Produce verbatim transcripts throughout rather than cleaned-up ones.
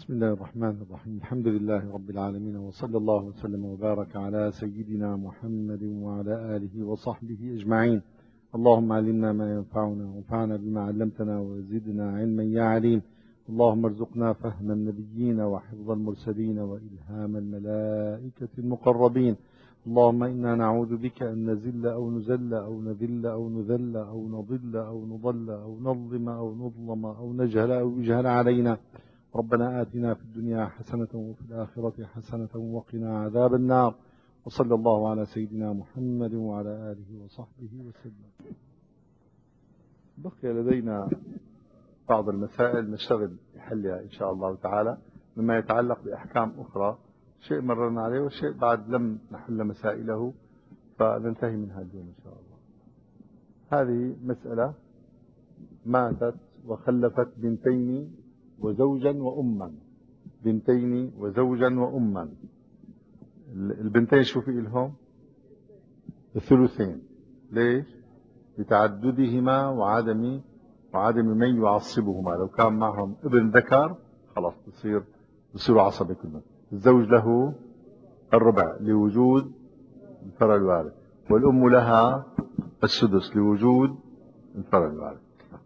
بسم الله الرحمن الرحيم. الحمد لله رب العالمين، وصلى الله وسلم وبارك على سيدنا محمد وعلى آله وصحبه أجمعين. اللهم علمنا ما ينفعنا وانفعنا بما علمتنا وزدنا علما يا عليم. اللهم ارزقنا فهم النبيين وحفظ المرسلين وإلهام الملائكة المقربين. اللهم إنا نعوذ بك أن نزل أو نزل أو نذل أو نذل أو نضل أو نضل أو نظلم أو نظلم أو نجهل أو يجهل علينا. ربنا آتنا في الدنيا حسنة وفي الآخرة حسنة وقنا عذاب النار. وصلى الله على سيدنا محمد وعلى آله وصحبه وسلم. بقي لدينا بعض المسائل نشتغل بحلها إن شاء الله تعالى، مما يتعلق بأحكام أخرى، شيء مررنا عليه وشيء بعد لم نحل مسائله، فننتهي منها اليوم إن شاء الله. هذه مسألة: ماتت وخلفت بنتين وزوجا وأما. بنتين وزوجا وأما. البنتين شو في لهم؟ الثلثين. ليش؟ لتعددهما وعدم وعدم من يعصبهما. لو كان معهم ابن ذكر خلاص بصير بصيروا عصبة كلهم. الزوج له الربع لوجود الفرع الوارث، والأم لها السدس لوجود الفرع الوارث.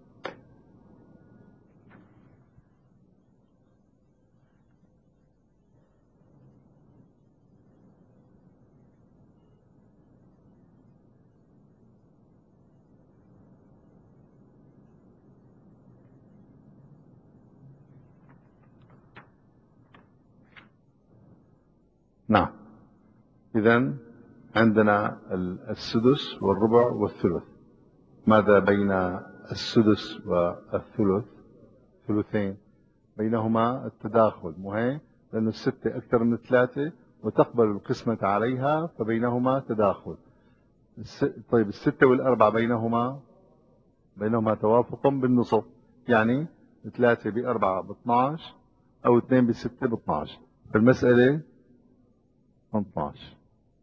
نعم. إذن عندنا السدس والربع والثلث. ماذا بين السدس والثلث؟ ثلثين بينهما التداخل، مو هيك؟ لأن الستة أكثر من ثلاثة وتقبل القسمة عليها، فبينهما تداخل. طيب الستة والأربعة بينهما بينهما توافق بالنصف، يعني ثلاثة بأربعة باثناش أو اثنين بستة باثناش، فالمسألة اثناش.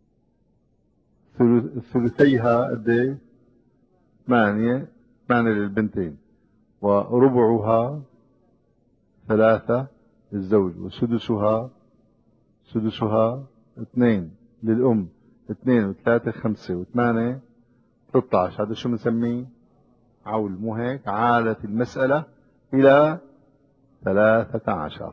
ثلثيها قد ايه؟ ثمانية. ثمانية للبنتين، وربعها ثلاثة للزوج، وسدسها سدسها اثنين للأم. اثنين وثلاثة خمسة وثمانية ثلاثة عشر. هذا شو بنسميه؟ عول، مو هيك؟ عالت المسألة إلى ثلاثة عشر.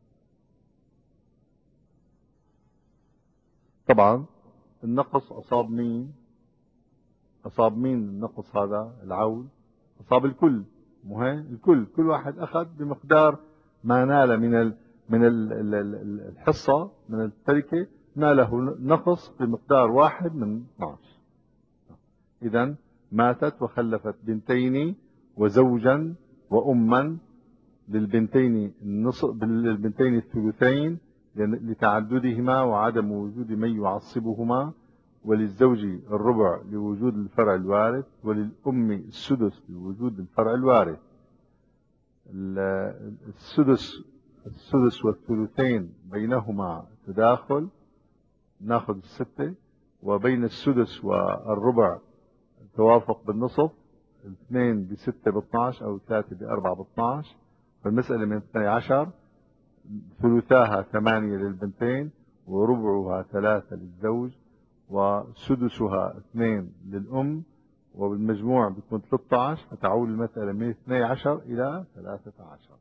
طبعا النقص أصاب مين؟ أصاب مين النقص هذا؟ العول أصاب الكل، مو هيك؟ الكل، كل واحد أخذ بمقدار ما نال من ال من ال الحصة من التركة، ناله نقص بمقدار واحد من اثناش. إذن ماتت وخلفت بنتين وزوجا وأما. للبنتين النصف، للبنتين الثلثين لتعددهما وعدم وجود من يعصبهما، وللزوج الربع لوجود الفرع الوارث، وللأم السدس لوجود الفرع الوارث. السدس السدس والثلثين بينهما تداخل، ناخذ الستة، وبين السدس والربع توافق بالنصف، اثنين بستة باثناش أو ثلاثة بأربعة باثناش، فالمسألة من اثني عشر. ثلثاها ثمانية للبنتين، وربعها ثلاثة للزوج، وسدسها اثنين للأم، وبالمجموع بتكون ثلاثة عشر، فتعول المسألة من اثني عشر إلى ثلاثة عشر.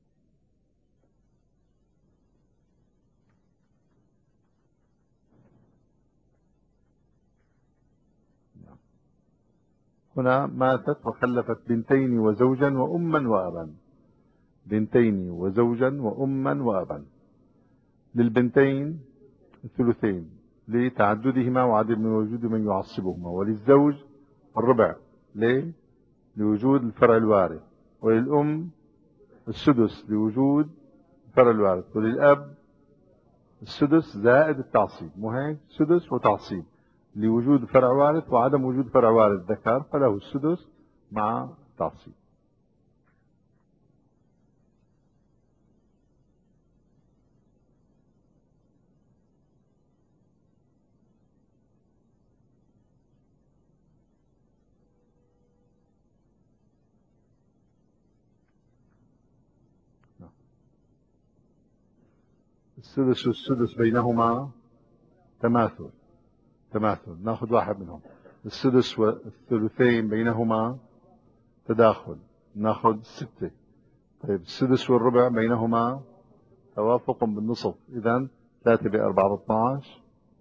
هنا ماتت وخلفت بنتين وزوجا وأما وأبا. بنتين وزوجا وأما وأبا. للبنتين الثلثين لتعددهما وعدم وجود من يعصبهما، وللزوج الربع ليه؟ لوجود الفرع الوارث، وللأم السدس لوجود الفرع الوارث، وللأب السدس زائد التعصيب، مو هيك؟ سدس وتعصيب لوجود فرع وارث وعدم وجود فرع وارث ذكر، فله السدس مع تعصيب. السدس والسدس بينهما تماثل. تماثل ناخذ واحد منهم. السدس والثلثين بينهما تداخل، ناخذ ستة. طيب السدس والربع بينهما توافق بالنصف، إذا ثلاثة بأربعة باثناش،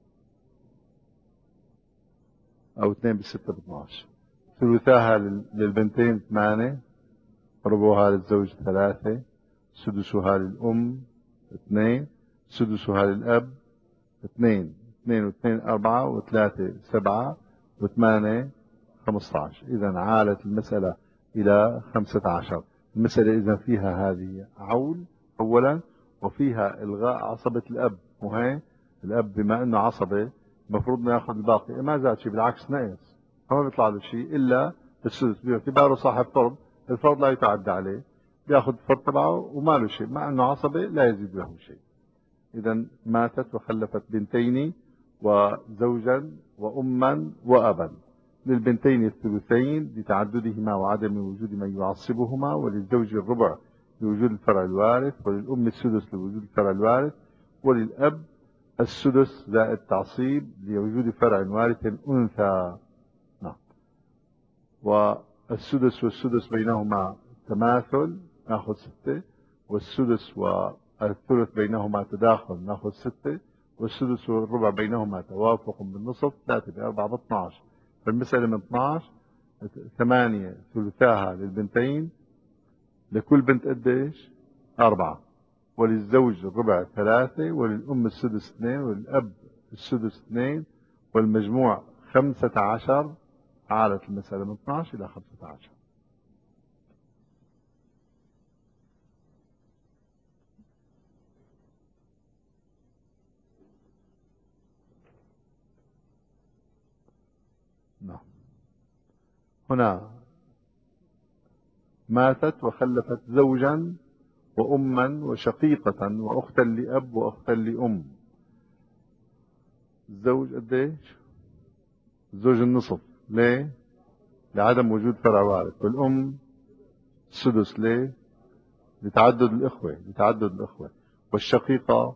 أو اثنين بستة باثناش. ثلثاها للبنتين ثمانية، ربعها للزوج ثلاثة، سدسها للأم اثنين، سدسها للأب اثنين، اثنين واثنين أربعة، وثلاثة سبعة، وثمانية خمسة عشر. إذا عالت المسألة إلى خمسة عشر. المسألة إذا فيها هذه عول أولا، وفيها إلغاء عصبة الأب، وهي الأب بما أنه عصبة المفروض أنه يأخذ الباقي، ما زاد شيء بالعكس نقص، فما بيطلع له شيء إلا السدس، باعتباره صاحب فرض، الفرض لا يتعدى عليه، بياخذ الفرض تبعه وما له شيء، مع أنه عصبة لا يزيد له شيء. إذا ماتت وخلفت بنتين وزوجا وأما وأبا. للبنتين الثلثين لتعددهما وعدم وجود من يعصبهما، وللزوج الربع لوجود الفرع الوارث، وللأم السدس لوجود الفرع الوارث، وللأب السدس زائد تعصيب لوجود فرع وارث أنثى. نعم. والسدس والسدس بينهما تماثل، ناخذ ستة. والسدس والثلث بينهما تداخل، ناخذ ستة. والسدس والربع بينهما توافق بالنصف، ثلاثة بأربعة باثناش. فالمسألة من اثناش، ثمانية ثلثاها للبنتين، لكل بنت قديش؟ أربعة. وللزوج الربع ثلاثة، وللأم السدس اثنين، وللأب السدس اثنين، والمجموع خمسة عشر. عالت المسألة من اثناش إلى خمسة عشر. نعم. هنا ماتت وخلفت زوجا وأما وشقيقة وأختا لأب وأختا لأم. الزوج قديش؟ الزوج النصف، ليه؟ لعدم وجود فرع وارث. والأم السدس، ليه؟ لتعدد الإخوة، لتعدد الإخوة. والشقيقة،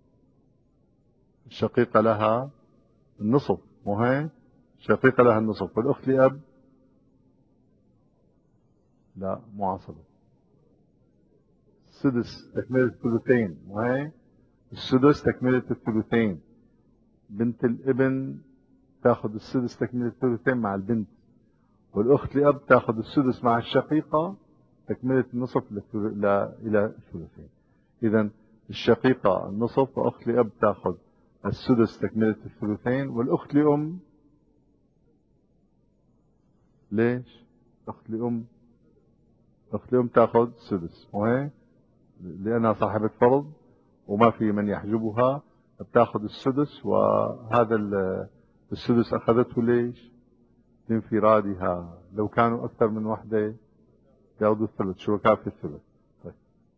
الشقيقة لها النصف، مو هيك؟ الشقيقة لها النصف. والأخت لأب لا، مو عصبة. السدس تكملة الثلثين، مو هيك؟ السدس تكملة الثلثين. بنت الابن تاخذ السدس تكملة الثلثين مع البنت. والأخت لأب تاخذ السدس مع الشقيقة تكملة النصف ل... إلى الثلثين. إذا الشقيقة النصف، وأخت لأب تاخذ السدس تكملة الثلثين. والأخت لأم ليش؟ أخت لأم، أخت لأم تاخذ سدس، وهي لأنها صاحبة فرض وما في من يحجبها، بتاخذ السدس. وهذا السدس أخذته ليش؟ لانفرادها. لو كانوا أكثر من وحدة ياخذوا الثلث، شركاء في الثلث. طيب.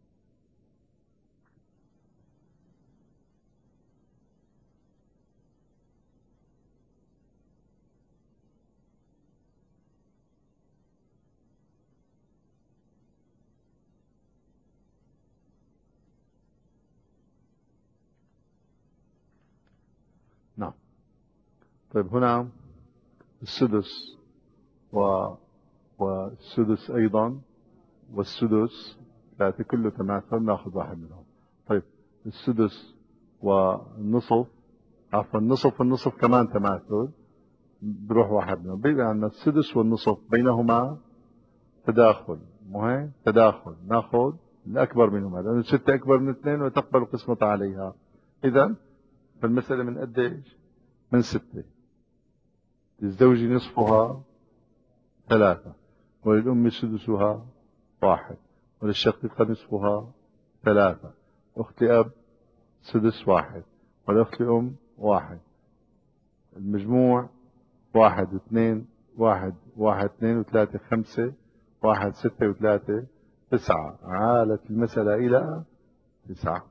نعم. طيب هنا السدس و... والسدس أيضا، والسدس ثلاثة كله تماثل، ناخذ واحد منهم. طيب السدس والنصف، عفوا النصف والنصف كمان تماثل، بروح واحد منهم. بيبقى عندنا السدس والنصف بينهما تداخل، مو هيك؟ تداخل، ناخذ الأكبر منهما، لأن الستة أكبر من اثنين وتقبل قسمة عليها. إذا فالمسألة من قديش؟ من ستة. للزوج نصفها ثلاثة، وللأم سدسها واحد، وللشقيقة نصفها ثلاثة، أخت أب سدس واحد، والأخت لأم واحد. المجموع واحد واثنين، واحد واحد اثنين وثلاثة خمسة، واحد ستة وثلاثة تسعة. عالت المسألة إلى تسعة.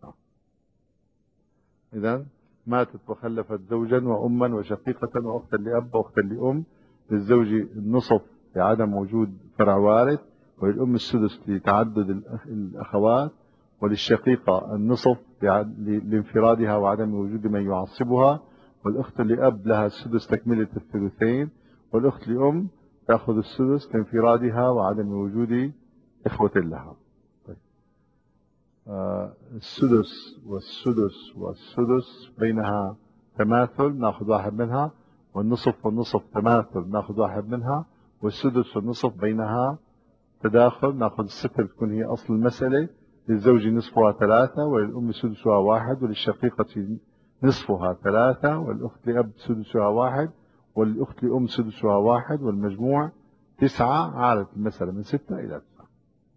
إذا ماتت وخلفت زوجا وأما وشقيقة وأختا لأب وأختا لأم. للزوج النصف لعدم وجود فرع وارث، وللأم السدس لتعدد الأخوات، وللشقيقة النصف لانفرادها وعدم وجود من يعصبها، والأخت لأب لها السدس تكملة الثلثين، والأخت لأم تأخذ السدس لانفرادها وعدم وجود إخوة لها. طيب. آه السدس والسدس والسدس بينها تماثل ناخذ واحد منها، والنصف والنصف تماثل ناخذ واحد منها، والسدس والنصف بينها تداخل ناخذ الستة بتكون هي أصل المسألة. للزوج نصفها ثلاثة، وللأم سدسها واحد، وللشقيقة نصفها ثلاثة، والأخت لأب سدسها واحد، والأخت لأم سدسها واحد، والمجموع تسعة. عادت المسألة من ستة إلى تسعة.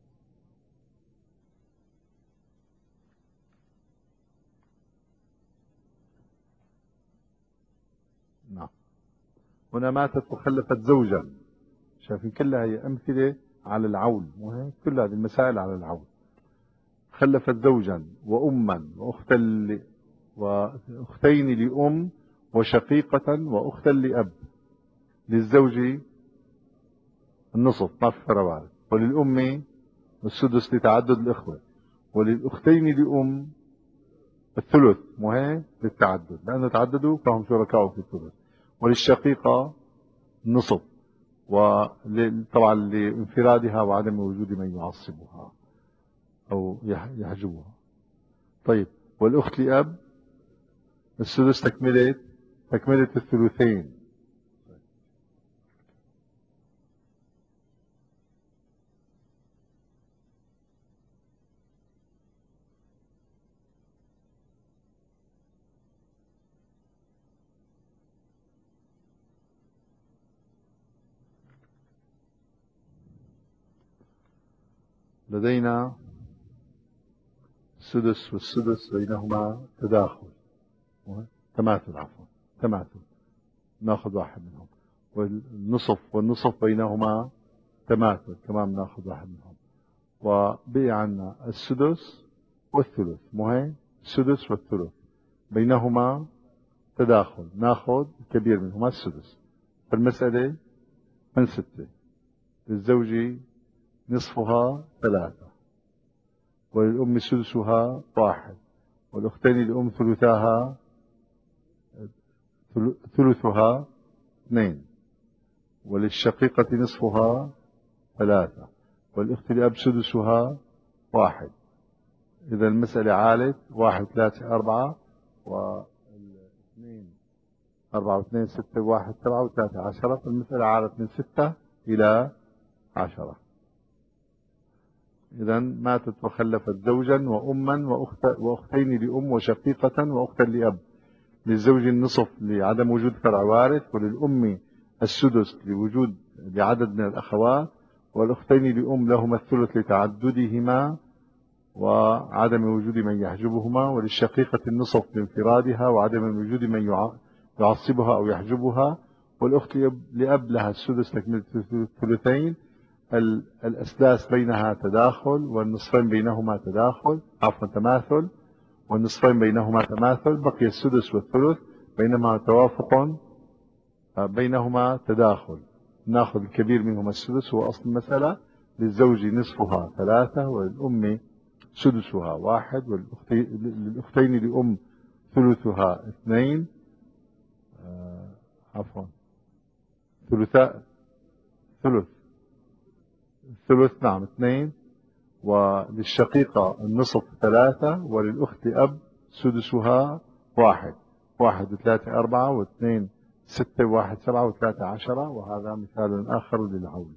نعم. هنا ماتت وخلفت زوجا. شايفين كلها هي أمثلة على العول، وهي كل هذه المسائل على العول. خلفت زوجا وأما وأختا ل... وأختين لأم وشقيقة وأختا لأب. للزوج النصف ما في فرق، وللأم السدس لتعدد الإخوة، وللأختين لأم الثلث، مو هيك للتعدد لأنه تعددوا فهم شركاء في الثلث، وللشقيقة النصف، وطبعا لانفرادها وعدم وجود من يعصبها أو يحجبها. طيب. والأخت لأب السدس تكملة تكملة الثلثين. لدينا السدس والسدس بينهما تداخل تماثل عفوا تماثل ناخذ واحد منهم، والنصف والنصف بينهما تماثل كمان ناخذ واحد منهم، وبقي عنا السدس والثلث، مو هيك؟ السدس والثلث بينهما تداخل ناخذ الكبير منهما السدس. فالمسألة من ستة. للزوج نصفها ثلاثة، وللأم سدسها واحد، والأختين للأم ثلثاها ثلثها اثنين، وللشقيقة نصفها ثلاثة، والأخت لأب سدسها واحد. إذا المسألة عالت واحد ثلاثة أربعة، واثنين أربعة واثنين ستة وواحد سبعة وثلاثة عشرة. فالمسألة عالت من ستة إلى عشرة. إذا ماتت وخلفت زوجا وأما وأخت وأختين لأم وشقيقة وأختا لأب. للزوج النصف لعدم وجود فرع وارث، وللأم السدس لوجود لعدد من الأخوات، والأختين لأم لهما الثلث لتعددهما وعدم وجود من يحجبهما، وللشقيقة النصف لانفرادها وعدم وجود من يعصبها أو يحجبها، والأخت لأب لها السدس تكملة الثلثين. الأسداس بينها تداخل، والنصفين بينهما تداخل عفوا تماثل، والنصفين بينهما تماثل. بقي السدس والثلث بينما توافق بينهما تداخل ناخذ الكبير منهما السدس هو أصل المسألة. للزوج نصفها ثلاثة، وللأم سدسها واحد، وللأختين لأم ثلثها اثنين آه عفوا ثلثاء ثلث ثلث نعم اثنين، وللشقيقة النصف ثلاثة، وللأخت أب سدسها واحد. واحد وثلاثة أربعة، واثنين ستة، وواحد سبعة، وثلاثة عشرة. وهذا مثال آخر للعول.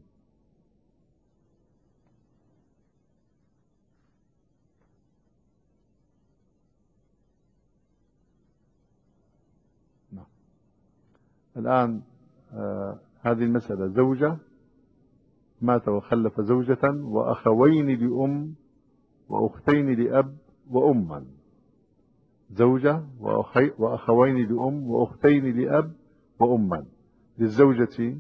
نعم. الآن آه هذه المسألة زوجة مات وخلف زوجة وأخوين لأم وأختين لأب وأما. زوجة وأخي وأخوين لأم وأختين لأب وأما. للزوجة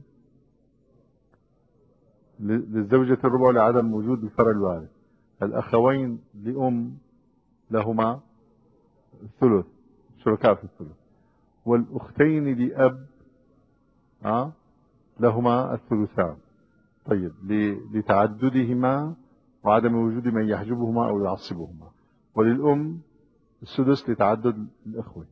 للزوجة الربع لعدم وجود الفرع الوارث. الأخوين لأم لهما الثلث شركاء في الثلث، والأختين لأب آه لهما الثلثان. طيب. لتعددهما وعدم وجود من يحجبهما أو يعصبهما. وللأم السدس لتعدد الإخوة.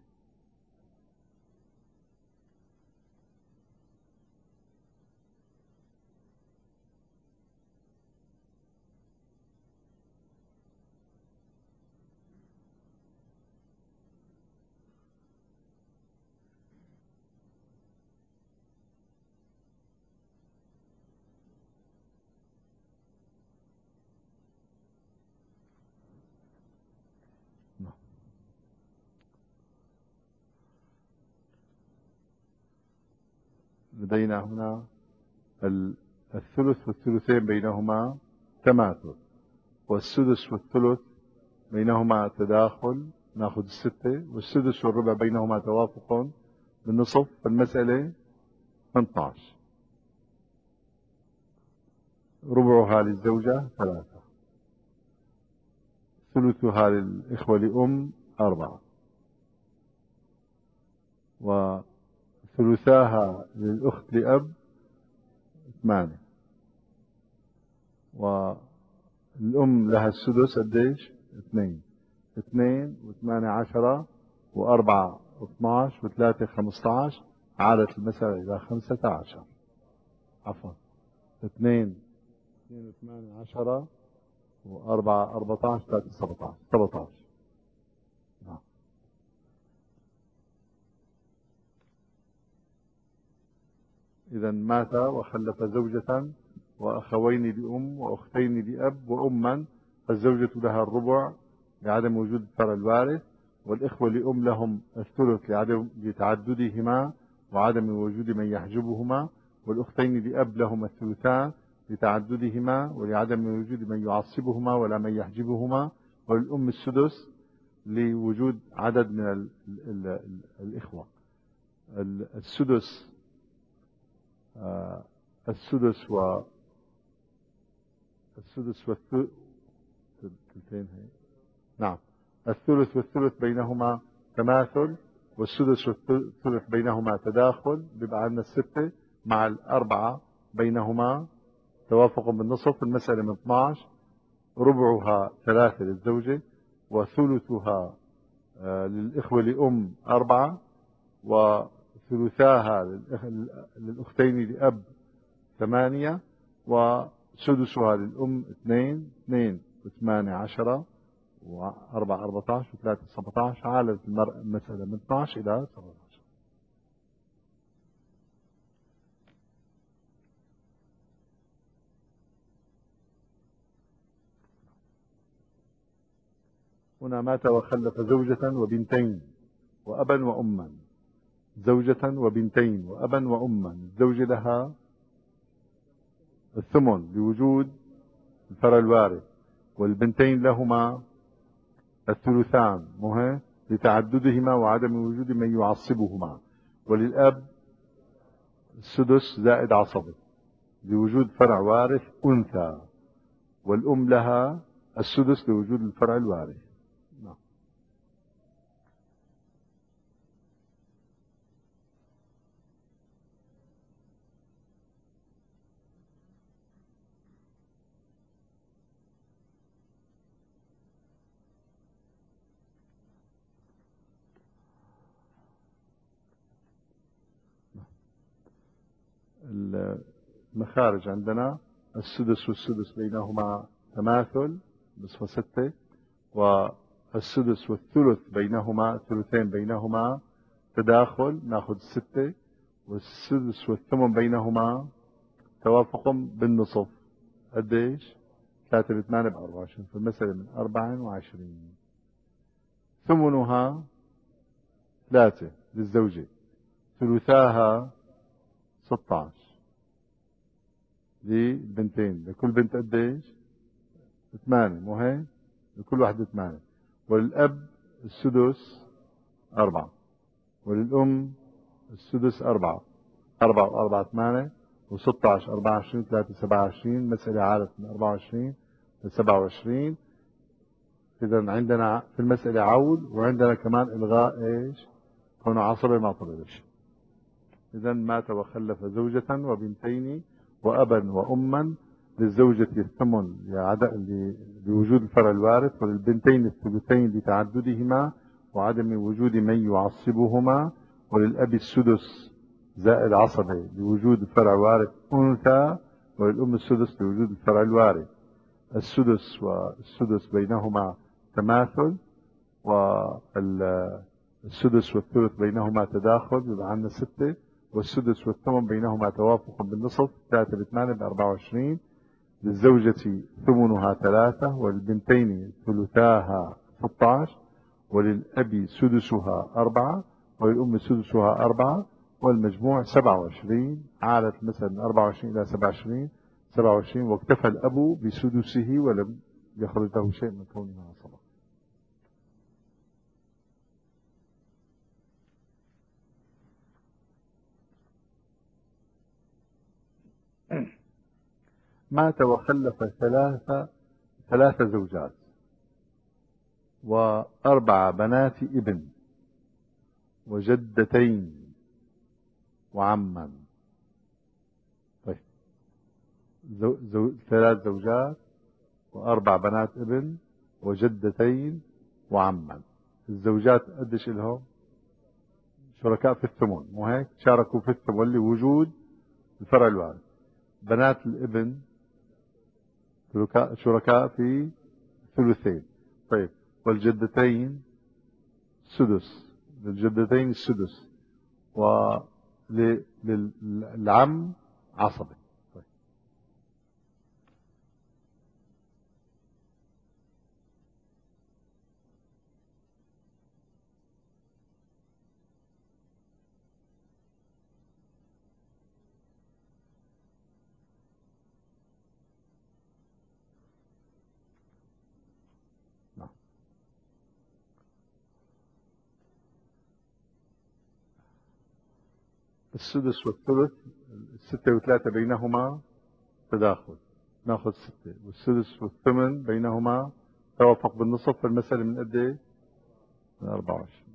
لدينا هنا الثلث والثلثين بينهما تماثل، والسدس والثلث بينهما تداخل ناخذ الستة، والسدس والربع بينهما توافق بالنصف، فالمسألة اثني عشر. ربعها للزوجة ثلاثة، ثلثها للإخوة لأم أربعة، وثلثاها للأخت لأب ثمانية، والأم لها السدس قديش؟ اثنين. اثنين وثمانية عشرة، وأربعة اثناعش، وثلاثة خمسطعش، عادت المسألة إلى خمسة عشر. عفوا، اثنين اثنين وثمانية عشرة، وأربعة أربعطعش، ثلاثة سبعطعش، سبعطعش. نعم. إذا مات وخلف زوجة وأخوين لأم وأختين لأب وأما، فالزوجة لها الربع لعدم وجود الفرع الوارث، والإخوة لأم لهم الثلث لعدم لتعددهما وعدم وجود من يحجبهما، والأختين لأب لهم الثلثان لتعددهما ولعدم وجود من يعصبهما ولا من يحجبهما، وللأم السدس لوجود عدد من ال ال ال الإخوة. السدس آه السدس و السدس والثلث نعم الثلث والثلث بينهما تماثل، والسدس والثلث بينهما تداخل، بيبقى عندنا الستة مع الأربعة بينهما توافق بالنصف، المسألة من اثناعش. ربعها ثلاثة للزوجة، وثلثها آه للإخوة لأم أربعة، وثلثاها للأختين لأب ثمانية، وسدسها للأم اثنين. اثنين وثمانية عشرة، وأربعة أربعطعش، وثلاثة سبعطعش، عالت المسألة من اثناعش إلى سبعطعش. هنا مات وخلف زوجة وبنتين وأبا وأما. زوجة وبنتين وأبا وأما، الزوجة لها الثمن لوجود الفرع الوارث، والبنتين لهما الثلثان مه لتعددهما وعدم وجود من يعصبهما، وللأب السدس زائد عصبة لوجود فرع وارث أنثى، والأم لها السدس لوجود الفرع الوارث. نعم. المخارج عندنا السدس والسدس بينهما تماثل نصف ستة، والسدس والثلث بينهما الثلثين بينهما تداخل ناخذ الستة، والسدس والثمن بينهما توافق بالنصف قديش؟ ثلاثة بثمانية بأربعة وعشرين، فالمسألة من أربعة وعشرين. ثمنها ثلاثة للزوجة، ثلثاها ستة عشر للبنتين، لكل بنت قديش؟ ثمانية، مو هيك؟ لكل واحدة ثمانية، وللأب السدس أربعة، وللأم السدس أربعة. أربعة وأربعة ثمانية، وستة عشر أربعة وعشرين، ثلاثة سبعة وعشرين، مسألة عادت من أربعة وعشرين لسبعة وعشرين. إذا عندنا في المسألة عول، وعندنا كمان إلغاء إيش؟ كونه عصبة ما طلبش. إذا مات وخلف زوجة وبنتين وأبا وأما، للزوجة الثمن لوجود الفرع الوارث، وللبنتين الثلثين لتعددهما وعدم وجود من يعصبهما، وللأب السدس زائد عصبة لوجود الفرع الوارث أنثى، وللأم السدس لوجود الفرع الوارث. السدس والسدس بينهما تماثل، والسدس والثلث بينهما تداخل يبقى عندنا ستة، والسدس والثمن بينهما توافق بالنصف، ثلاثة بثمانية بأربعة وعشرين. للزوجة ثمنها ثلاثة، وللبنتين ثلثاها ستة عشر، وللأب سدسها أربعة، وللأم سدسها أربعة، والمجموع سبعة وعشرين. عادت مثلا من أربعة وعشرين إلى سبعة وعشرين سبعة وعشرين، واكتفى الأب بسدسه ولم يخرج له شيء من كونها عصبة. مات وخلف ثلاثة ثلاث زوجات وأربع بنات ابن وجدتين وعما. طيب، زو زو ثلاث زوجات وأربع بنات ابن وجدتين وعما. الزوجات قديش لهم؟ شركاء في الثمن، مو هيك؟ شاركوا في الثمن لوجود الفرع الوارث. بنات الابن شركاء في ثلثين. طيب، والجدتين سدس، للجدتين السدس، وللعم عصبة. طيب. نعم. السدس والثلث الستة وثلاثة بينهما تداخل، ناخذ ستة، والسدس والثمن بينهما توافق بالنصف. المسألة من قد ايه؟ من أربعة وعشرين.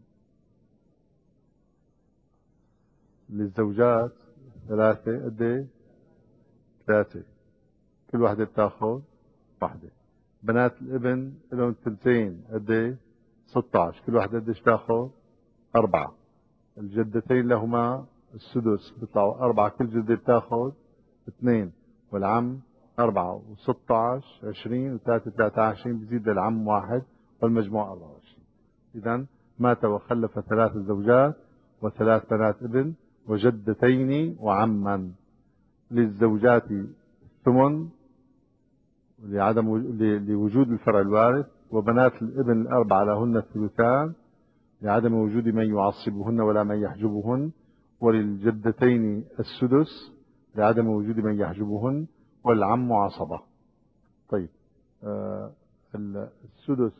للزوجات ثلاثة قد ايه؟ ثلاثة، كل واحدة بتاخذ واحدة. بنات الابن لهم ثلثين قد ايه؟ ستة عشر، كل واحدة قديش تاخذ؟ أربعة. الجدتين لهما السدس، بيطلعوا أربعة، كل جدة بتاخذ اثنين، والعم أربعة وستة عشر عشرين، وثلاثة ثلاثة عشرين، بزيد للعم واحد، والمجموع أربعة وعشرين. إذا مات وخلف ثلاث زوجات وثلاث بنات ابن وجدتين وعما. للزوجات الثمن لعدم لوجود الفرع الوارث، وبنات الابن الأربعة لهن الثلثان لعدم وجود من يعصبهن ولا من يحجبهن، وللجدتين السدس لعدم وجود من يحجبهن، والعم عصبة. طيب، آه السدس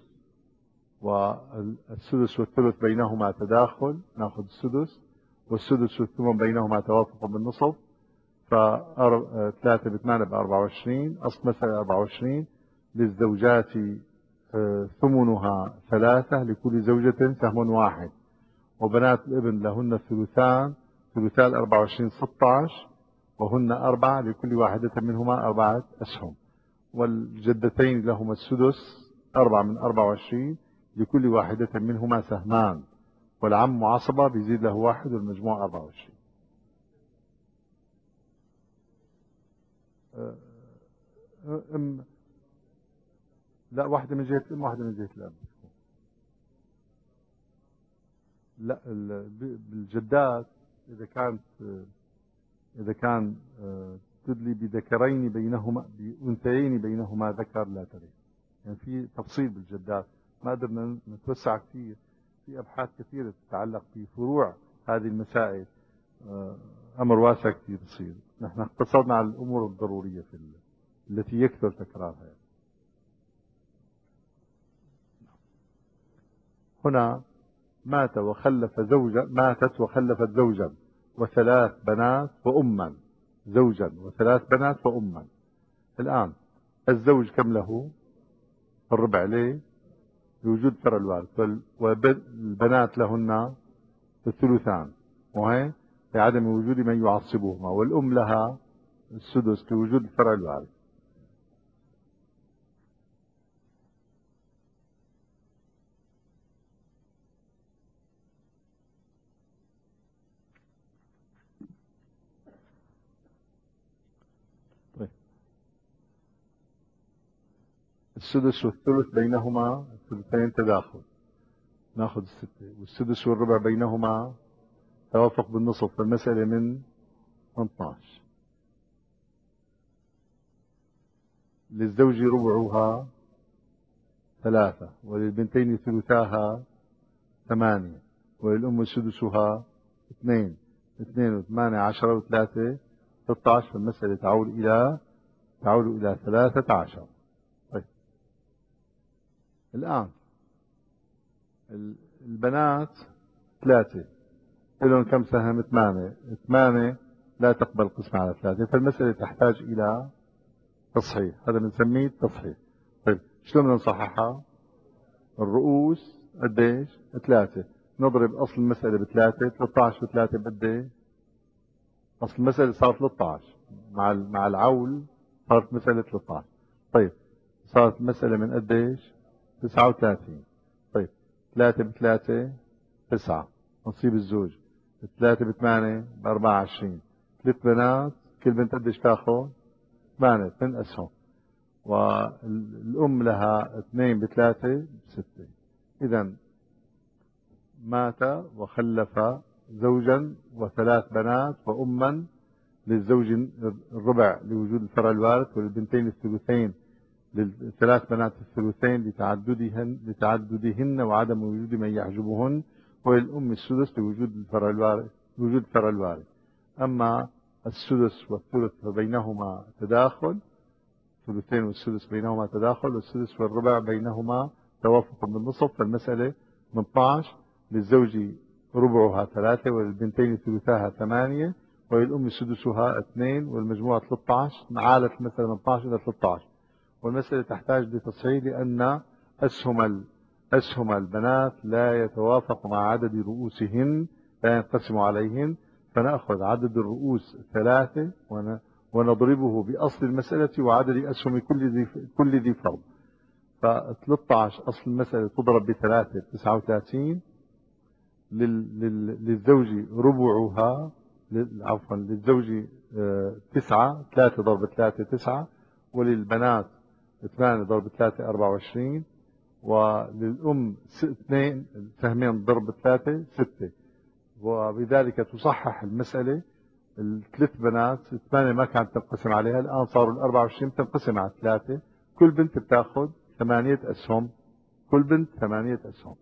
والسدس والثلث بينهما تداخل، ناخذ السدس، والسدس والثمن بينهما توافق بالنصف، فثلاثة بثمانية بأربعة وعشرين، أصل مسألة أربعة وعشرين. للزوجات ثمنها ثلاثة، لكل زوجة سهم واحد، وبنات الابن لهن الثلثان، ثلثان أربعة وعشرين ستة عشر، وهن أربعة، لكل واحدة منهما أربعة أسهم. والجدتين لهما السدس، أربعة من أربعة وعشرين، لكل واحدة منهما سهمان، والعم عصبة بيزيد له واحد، والمجموع أربعة وعشرين. أم لا، واحدة من جهة الأم واحدة من جهة الأب. لا، بالجدات إذا كانت إذا كان تدلي بذكرين بينهما بأنثيين بينهما ذكر لا ترث. يعني في تفصيل بالجدات، ما قدرنا نتوسع كثير، في أبحاث كثيرة تتعلق بفروع هذه المسائل، أمر واسع كثير يصير. نحن اقتصرنا على الأمور الضرورية في التي يكثر تكرارها. هنا مات وخلف زوجا ماتت وخلفت زوجا وثلاث بنات وأما. زوجا وثلاث بنات وأما. الآن الزوج كم له؟ الربع ليه؟ لوجود فرع الوارث، والبنات لهن الثلثان، وهي لعدم وجود من يعصبهما، والأم لها السدس لوجود فرع الوارث. السدس والثلث بينهما الثلثين تداخل، ناخذ الستة، والسدس والربع بينهما توافق بالنصف، فالمسألة من اثناشر. للزوج ربعها ثلاثة، وللبنتين ثلثاها ثمانية، وللأم سدسها اثنين. اثنين وثمانية عشرة وثلاثة ستة عشر، فالمسألة تعود إلى تعود إلى ثلاثة عشر. طيب الآن البنات ثلاثة، لهم كم سهم؟ ثمانية. ثمانية لا تقبل قسمة على ثلاثة، فالمسألة تحتاج إلى تصحيح، هذا بنسميه تصحيح. طيب شلون بدنا نصححها؟ الرؤوس قديش؟ ثلاثة. نضرب أصل المسألة بثلاثة، ثلاثة عشر بثلاثة بقديش؟ أصل المسألة صار ثلاثة عشر، مع مع العول صارت مسألة ثلاثة عشر. طيب صارت المسألة من قديش؟ تسعة وثلاثين. طيب ثلاثة بثلاثة تسعة، نصيب الزوج. ثلاثة بثمانية بأربعة وعشرين. ثلاث بنات، كل بنت قديش تاخذ؟ ثمانية، اثنين أسهم. والأم لها اثنين بثلاثة بستة. إذا مات وخلف زوجا وثلاث بنات وأما، للزوج الربع لوجود الفرع الوارث، وللبنتين الثلثين، للثلاث بنات الثلثين لتعددهن لتعددهن وعدم وجود من يحجبهن، وللأم السدس لوجود الفرع الوارث وجود الفرع الوارث. أما السدس والثلث فبينهما تداخل، الثلثين والسدس بينهما تداخل، والسدس والربع بينهما توافق بالنصف، فالمسألة من اثناشر. للزوج ربعها ثلاثة، وللبنتين ثلثاها ثمانية، وللأم سدسها اثنين، والمجموعة ثلاثة عشر. عالت المسألة من اثناشر إلى ثلاثة عشر، والمسألة تحتاج لتصحيح، لأن أسهم أسهم البنات لا يتوافق مع عدد رؤوسهن، لا ينقسم عليهن، فنأخذ عدد الرؤوس ثلاثة ونضربه بأصل المسألة وعدد أسهم كل ذي كل ذي فرض. ف ثلاثة عشر أصل المسألة تضرب بثلاثة تسعة وثلاثين. للزوج ربعها، عفوا للزوج تسعة، ثلاثة ضرب ثلاثة تسعة، وللبنات ثمانية ضرب ثلاثة أربعة وعشرين، وللأم اثنين سهمين ضرب ثلاثة ستة. وبذلك تصحح المسألة. الثلاث بنات الثمانية ما كانت تنقسم عليها، الآن صاروا الأربعة وعشرين تنقسم على ثلاثة، كل بنت بتاخذ ثمانية أسهم، كل بنت ثمانية أسهم.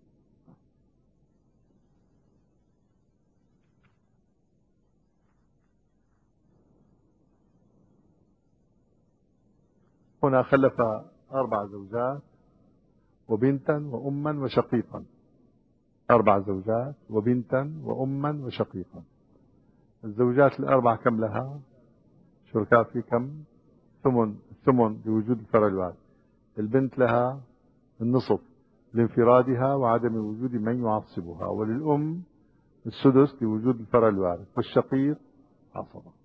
هنا خلف أربع زوجات وبنتا وأما وشقيقا. أربع زوجات وبنتا وأما وشقيقا. الزوجات الأربع كم لها؟ شركاء في كم؟ ثمن. الثمن لوجود الفرع الوارث. البنت لها النصف لانفرادها وعدم وجود من يعصبها، وللأم السدس لوجود الفرع الوارث، والشقيق عصبة.